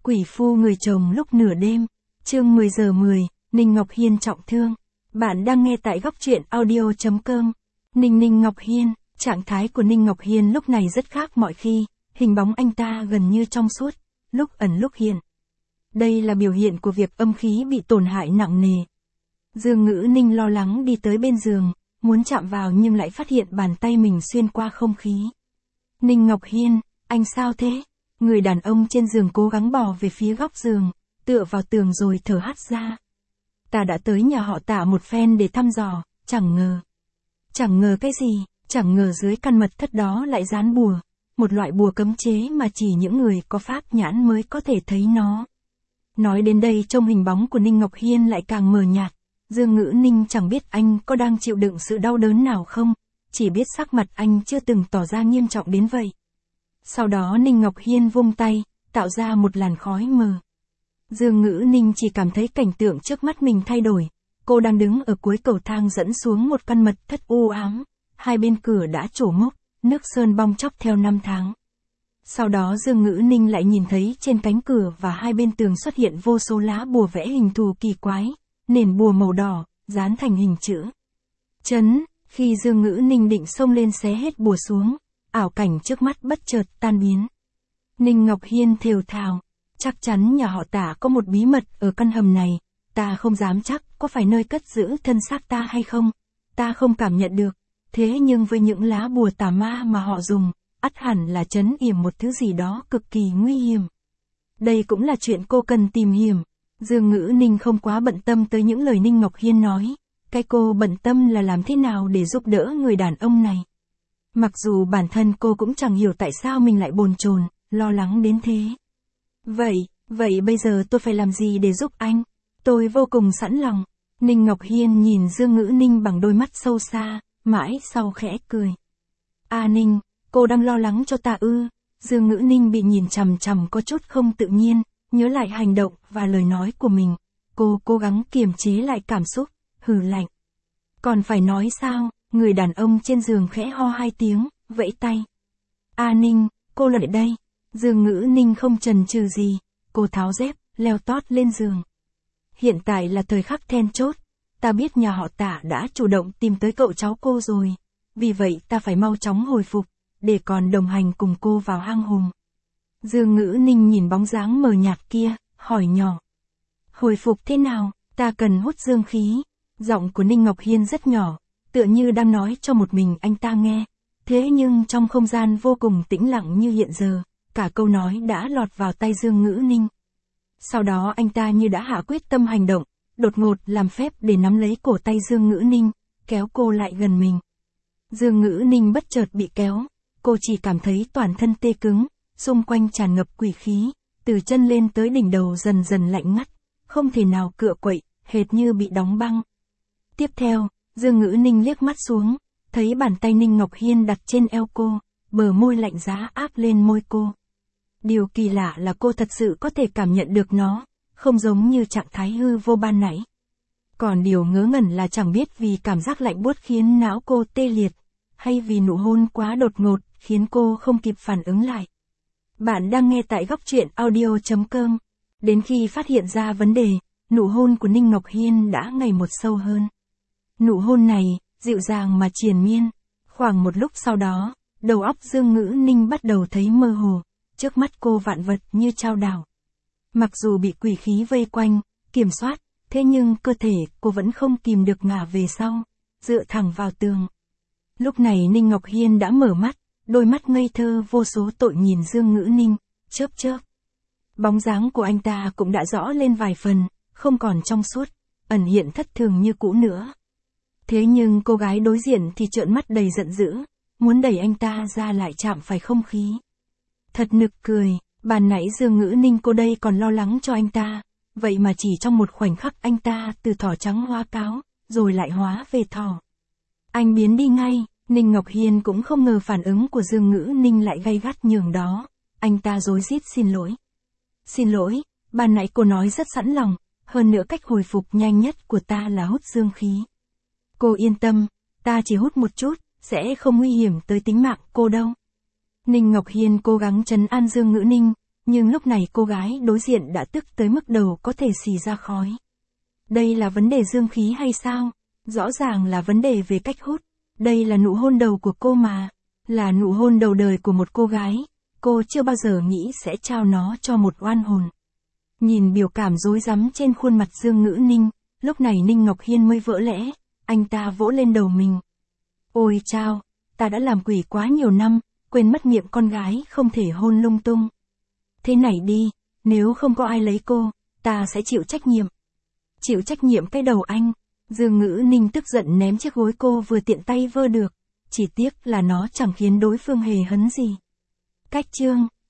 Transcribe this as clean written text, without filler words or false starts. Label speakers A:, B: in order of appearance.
A: Quỷ phu người chồng lúc nửa đêm, chương 10 giờ 10, Ninh Ngọc Hiên trọng thương. Bạn đang nghe tại góc truyện audio.com. Ninh Ngọc Hiên, trạng thái của Ninh Ngọc Hiên lúc này rất khác mọi khi, hình bóng anh ta gần như trong suốt, lúc ẩn lúc hiện. Đây là biểu hiện của việc âm khí bị tổn hại nặng nề. Dương Ngữ Ninh lo lắng đi tới bên giường, muốn chạm vào nhưng lại phát hiện bàn tay mình xuyên qua không khí. Ninh Ngọc Hiên, anh sao thế? Người đàn ông trên giường cố gắng bò về phía góc giường, tựa vào tường rồi thở hắt ra. Ta đã tới nhà họ Tạ một phen để thăm dò, chẳng ngờ cái gì, chẳng ngờ dưới căn mật thất đó lại dán bùa, một loại bùa cấm chế mà chỉ những người có pháp nhãn mới có thể thấy nó. Nói đến đây trông hình bóng của Ninh Ngọc Hiên lại càng mờ nhạt, Dương Ngữ Ninh chẳng biết anh có đang chịu đựng sự đau đớn nào không, chỉ biết sắc mặt anh chưa từng tỏ ra nghiêm trọng đến vậy. Sau đó Ninh Ngọc Hiên vung tay, tạo ra một làn khói mờ. Dương Ngữ Ninh chỉ cảm thấy cảnh tượng trước mắt mình thay đổi. Cô đang đứng ở cuối cầu thang dẫn xuống một căn mật thất u ám. Hai bên cửa đã trổ mốc, nước sơn bong tróc theo năm tháng. Sau đó Dương Ngữ Ninh lại nhìn thấy trên cánh cửa và hai bên tường xuất hiện vô số lá bùa vẽ hình thù kỳ quái, nền bùa màu đỏ, dán thành hình chữ chấn. Khi Dương Ngữ Ninh định xông lên xé hết bùa xuống, ảo cảnh trước mắt bất chợt tan biến. Ninh Ngọc Hiên thều thào, chắc chắn nhà họ Tạ có một bí mật ở căn hầm này, ta không dám chắc có phải nơi cất giữ thân xác ta hay không, ta không cảm nhận được, thế nhưng với những lá bùa tà ma mà họ dùng, ắt hẳn là trấn yểm một thứ gì đó cực kỳ nguy hiểm. Đây cũng là chuyện cô cần tìm hiểu. Dương Ngữ Ninh không quá bận tâm tới những lời Ninh Ngọc Hiên nói, cái cô bận tâm là làm thế nào để giúp đỡ người đàn ông này. Mặc dù bản thân cô cũng chẳng hiểu tại sao mình lại bồn chồn, lo lắng đến thế. Vậy bây giờ tôi phải làm gì để giúp anh? Tôi vô cùng sẵn lòng. Ninh Ngọc Hiên nhìn Dương Ngữ Ninh bằng đôi mắt sâu xa, mãi sau khẽ cười. Ninh, cô đang lo lắng cho ta ư? Dương Ngữ Ninh bị nhìn chằm chằm có chút không tự nhiên, nhớ lại hành động và lời nói của mình. Cô cố gắng kiềm chế lại cảm xúc, hừ lạnh. Còn phải nói sao? Người đàn ông trên giường khẽ ho hai tiếng, vẫy tay. Ninh, cô lại đây. Dương Ngữ Ninh không chần chừ gì, cô tháo dép, leo tót lên giường. Hiện tại là thời khắc then chốt, ta biết nhà họ Tạ đã chủ động tìm tới cậu cháu cô rồi, vì vậy ta phải mau chóng hồi phục, để còn đồng hành cùng cô vào hang hùm. Dương Ngữ Ninh nhìn bóng dáng mờ nhạt kia, hỏi nhỏ. Hồi phục thế nào, ta cần hút dương khí. Giọng của Ninh Ngọc Hiên rất nhỏ, tựa như đang nói cho một mình anh ta nghe. Thế nhưng trong không gian vô cùng tĩnh lặng như hiện giờ, cả câu nói đã lọt vào tay Dương Ngữ Ninh. Sau đó anh ta như đã hạ quyết tâm hành động, đột ngột làm phép để nắm lấy cổ tay Dương Ngữ Ninh, kéo cô lại gần mình. Dương Ngữ Ninh bất chợt bị kéo, cô chỉ cảm thấy toàn thân tê cứng, xung quanh tràn ngập quỷ khí, từ chân lên tới đỉnh đầu dần dần lạnh ngắt, không thể nào cựa quậy, hệt như bị đóng băng. Tiếp theo, Dương Ngữ Ninh liếc mắt xuống, thấy bàn tay Ninh Ngọc Hiên đặt trên eo cô, bờ môi lạnh giá áp lên môi cô. Điều kỳ lạ là cô thật sự có thể cảm nhận được nó, không giống như trạng thái hư vô ban nãy. Còn điều ngớ ngẩn là chẳng biết vì cảm giác lạnh buốt khiến não cô tê liệt, hay vì nụ hôn quá đột ngột khiến cô không kịp phản ứng lại. Bạn đang nghe tại góc truyện audio.com. Đến khi phát hiện ra vấn đề, nụ hôn của Ninh Ngọc Hiên đã ngày một sâu hơn. Nụ hôn này, dịu dàng mà triền miên. Khoảng một lúc sau đó, đầu óc Dương Ngữ Ninh bắt đầu thấy mơ hồ, trước mắt cô vạn vật như chao đảo. Mặc dù bị quỷ khí vây quanh, kiểm soát, thế nhưng cơ thể cô vẫn không kìm được ngả về sau, dựa thẳng vào tường. Lúc này Ninh Ngọc Hiên đã mở mắt, đôi mắt ngây thơ vô số tội nhìn Dương Ngữ Ninh, chớp chớp. Bóng dáng của anh ta cũng đã rõ lên vài phần, không còn trong suốt, ẩn hiện thất thường như cũ nữa. Thế nhưng cô gái đối diện thì trợn mắt đầy giận dữ, muốn đẩy anh ta ra lại chạm phải không khí. Thật nực cười, ban nãy Dương Ngữ Ninh cô đây còn lo lắng cho anh ta, vậy mà chỉ trong một khoảnh khắc anh ta từ thỏ trắng hóa cáo, rồi lại hóa về thỏ. Anh biến đi ngay, Ninh Ngọc Hiên cũng không ngờ phản ứng của Dương Ngữ Ninh lại gay gắt nhường đó, anh ta rối rít xin lỗi. Xin lỗi, ban nãy cô nói rất sẵn lòng, hơn nữa cách hồi phục nhanh nhất của ta là hút dương khí. Cô yên tâm, ta chỉ hút một chút, sẽ không nguy hiểm tới tính mạng cô đâu. Ninh Ngọc Hiên cố gắng trấn an Dương Ngữ Ninh, Nhưng lúc này cô gái đối diện đã tức tới mức đầu có thể xì ra khói. Đây là vấn đề dương khí hay sao? Rõ ràng là vấn đề về cách hút. Đây là nụ hôn đầu của cô mà. Là nụ hôn đầu đời của một cô gái. Cô chưa bao giờ nghĩ sẽ trao nó cho một oan hồn. Nhìn biểu cảm rối rắm trên khuôn mặt Dương Ngữ Ninh, lúc này Ninh Ngọc Hiên mới vỡ lẽ, anh ta vỗ lên đầu mình. Ôi chao, ta đã làm quỷ quá nhiều năm, quên mất miệng con gái không thể hôn lung tung. Thế này đi, nếu không có ai lấy cô, ta sẽ chịu trách nhiệm. Chịu trách nhiệm cái đầu anh. Dương Ngữ Ninh tức giận ném chiếc gối cô vừa tiện tay vơ được. Chỉ tiếc là nó chẳng khiến đối phương hề hấn gì. Cách chương